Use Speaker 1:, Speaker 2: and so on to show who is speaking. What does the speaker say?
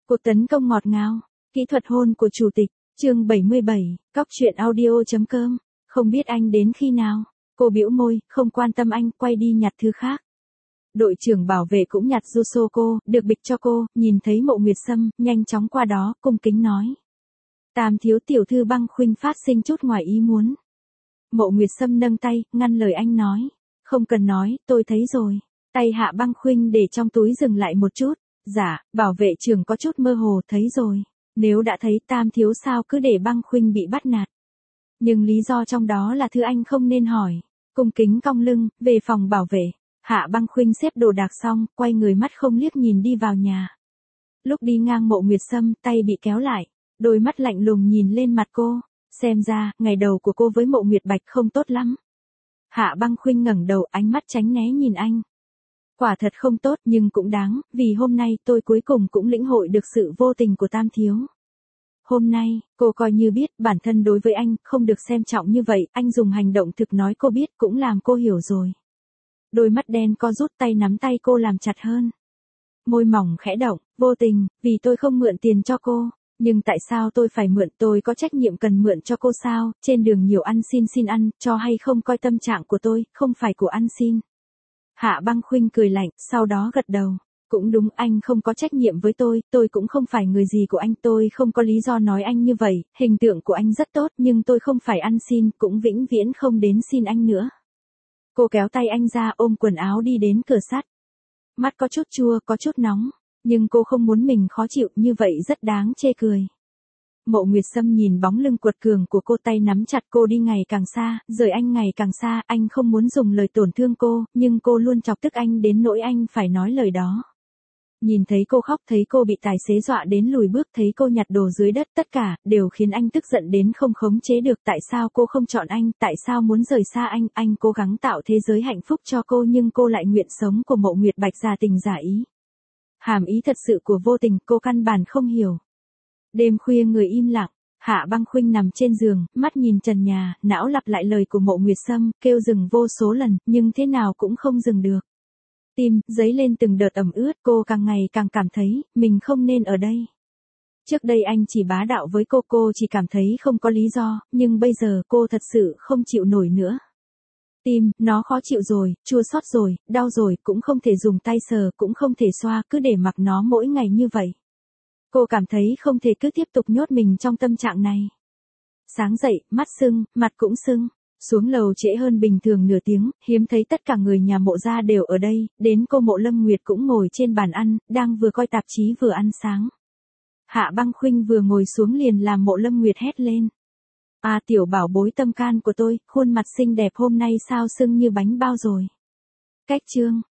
Speaker 1: Cuộc tấn công ngọt ngào, kỹ thuật hôn của chủ tịch, chương 77, cóc truyện audio.com, không biết anh đến khi nào. Cô bĩu môi, không quan tâm anh, quay đi nhặt thứ khác. Đội trưởng bảo vệ cũng nhặt Yuso cô, được bịch cho cô, nhìn thấy Mộ Nguyệt Sâm, nhanh chóng qua đó, cung kính nói. Tam thiếu tiểu thư Băng Khuynh phát sinh chút ngoài ý muốn. Mộ Nguyệt Sâm nâng tay, ngăn lời anh nói. Không cần nói, tôi thấy rồi. Tay hạ Băng Khuynh để trong túi dừng lại một chút. Dạ, bảo vệ trưởng có chút mơ hồ, thấy rồi. Nếu đã thấy Tam thiếu sao cứ để Băng Khuynh bị bắt nạt. Nhưng lý do trong đó là thứ anh không nên hỏi. Cung kính cong lưng, về phòng bảo vệ. Hạ Băng Khuynh xếp đồ đạc xong, quay người mắt không liếc nhìn đi vào nhà. Lúc đi ngang Mộ Nguyệt Sâm, tay bị kéo lại. Đôi mắt lạnh lùng nhìn lên mặt cô. Xem ra, ngày đầu của cô với Mộ Nguyệt Bạch không tốt lắm. Hạ Băng Khuynh ngẩng đầu, ánh mắt tránh né nhìn anh. Quả thật không tốt nhưng cũng đáng, vì hôm nay tôi cuối cùng cũng lĩnh hội được sự vô tình của Tam thiếu. Hôm nay, cô coi như biết bản thân đối với anh không được xem trọng như vậy, anh dùng hành động thực nói cô biết cũng làm cô hiểu rồi. Đôi mắt đen co rút, tay nắm tay cô làm chặt hơn. Môi mỏng khẽ động, vô tình, vì tôi không mượn tiền cho cô. Nhưng tại sao tôi phải mượn, tôi có trách nhiệm cần mượn cho cô sao, trên đường nhiều ăn xin ăn, cho hay không coi tâm trạng của tôi, không phải của ăn xin. Hạ Băng Khuynh cười lạnh, sau đó gật đầu. Cũng đúng, anh không có trách nhiệm với tôi cũng không phải người gì của anh, tôi không có lý do nói anh như vậy, hình tượng của anh rất tốt nhưng tôi không phải ăn xin, cũng vĩnh viễn không đến xin anh nữa. Cô kéo tay anh ra ôm quần áo đi đến cửa sắt. Mắt có chút chua, có chút nóng, nhưng cô không muốn mình khó chịu như vậy rất đáng chê cười. Mộ Nguyệt Sâm nhìn bóng lưng quật cường của cô, tay nắm chặt cô đi ngày càng xa, rời anh ngày càng xa, anh không muốn dùng lời tổn thương cô, nhưng cô luôn chọc tức anh đến nỗi anh phải nói lời đó. Nhìn thấy cô khóc, thấy cô bị tài xế dọa đến lùi bước, thấy cô nhặt đồ dưới đất, tất cả đều khiến anh tức giận đến không khống chế được. Tại sao cô không chọn anh, tại sao muốn rời xa anh cố gắng tạo thế giới hạnh phúc cho cô nhưng cô lại nguyện sống của Mộ Nguyệt Bạch giả tình giả ý. Hàm ý thật sự của vô tình cô căn bản không hiểu. Đêm khuya người im lặng, Hạ Băng Khuynh nằm trên giường, mắt nhìn trần nhà, não lặp lại lời của Mộ Nguyệt Sâm, kêu dừng vô số lần, nhưng thế nào cũng không dừng được. Tim dấy lên từng đợt ẩm ướt, cô càng ngày càng cảm thấy mình không nên ở đây. Trước đây anh chỉ bá đạo với cô chỉ cảm thấy không có lý do, nhưng bây giờ cô thật sự không chịu nổi nữa. Tim, nó khó chịu rồi, chua xót rồi, đau rồi, cũng không thể dùng tay sờ, cũng không thể xoa, cứ để mặc nó mỗi ngày như vậy. Cô cảm thấy không thể cứ tiếp tục nhốt mình trong tâm trạng này. Sáng dậy, mắt sưng, mặt cũng sưng. Xuống lầu trễ hơn bình thường nửa tiếng, hiếm thấy tất cả người nhà Mộ gia đều ở đây, đến cô Mộ Lâm Nguyệt cũng ngồi trên bàn ăn, đang vừa coi tạp chí vừa ăn sáng. Hạ Băng Khuynh vừa ngồi xuống liền làm Mộ Lâm Nguyệt hét lên. À tiểu bảo bối tâm can của tôi, khuôn mặt xinh đẹp hôm nay sao sưng như bánh bao rồi. Cách chương.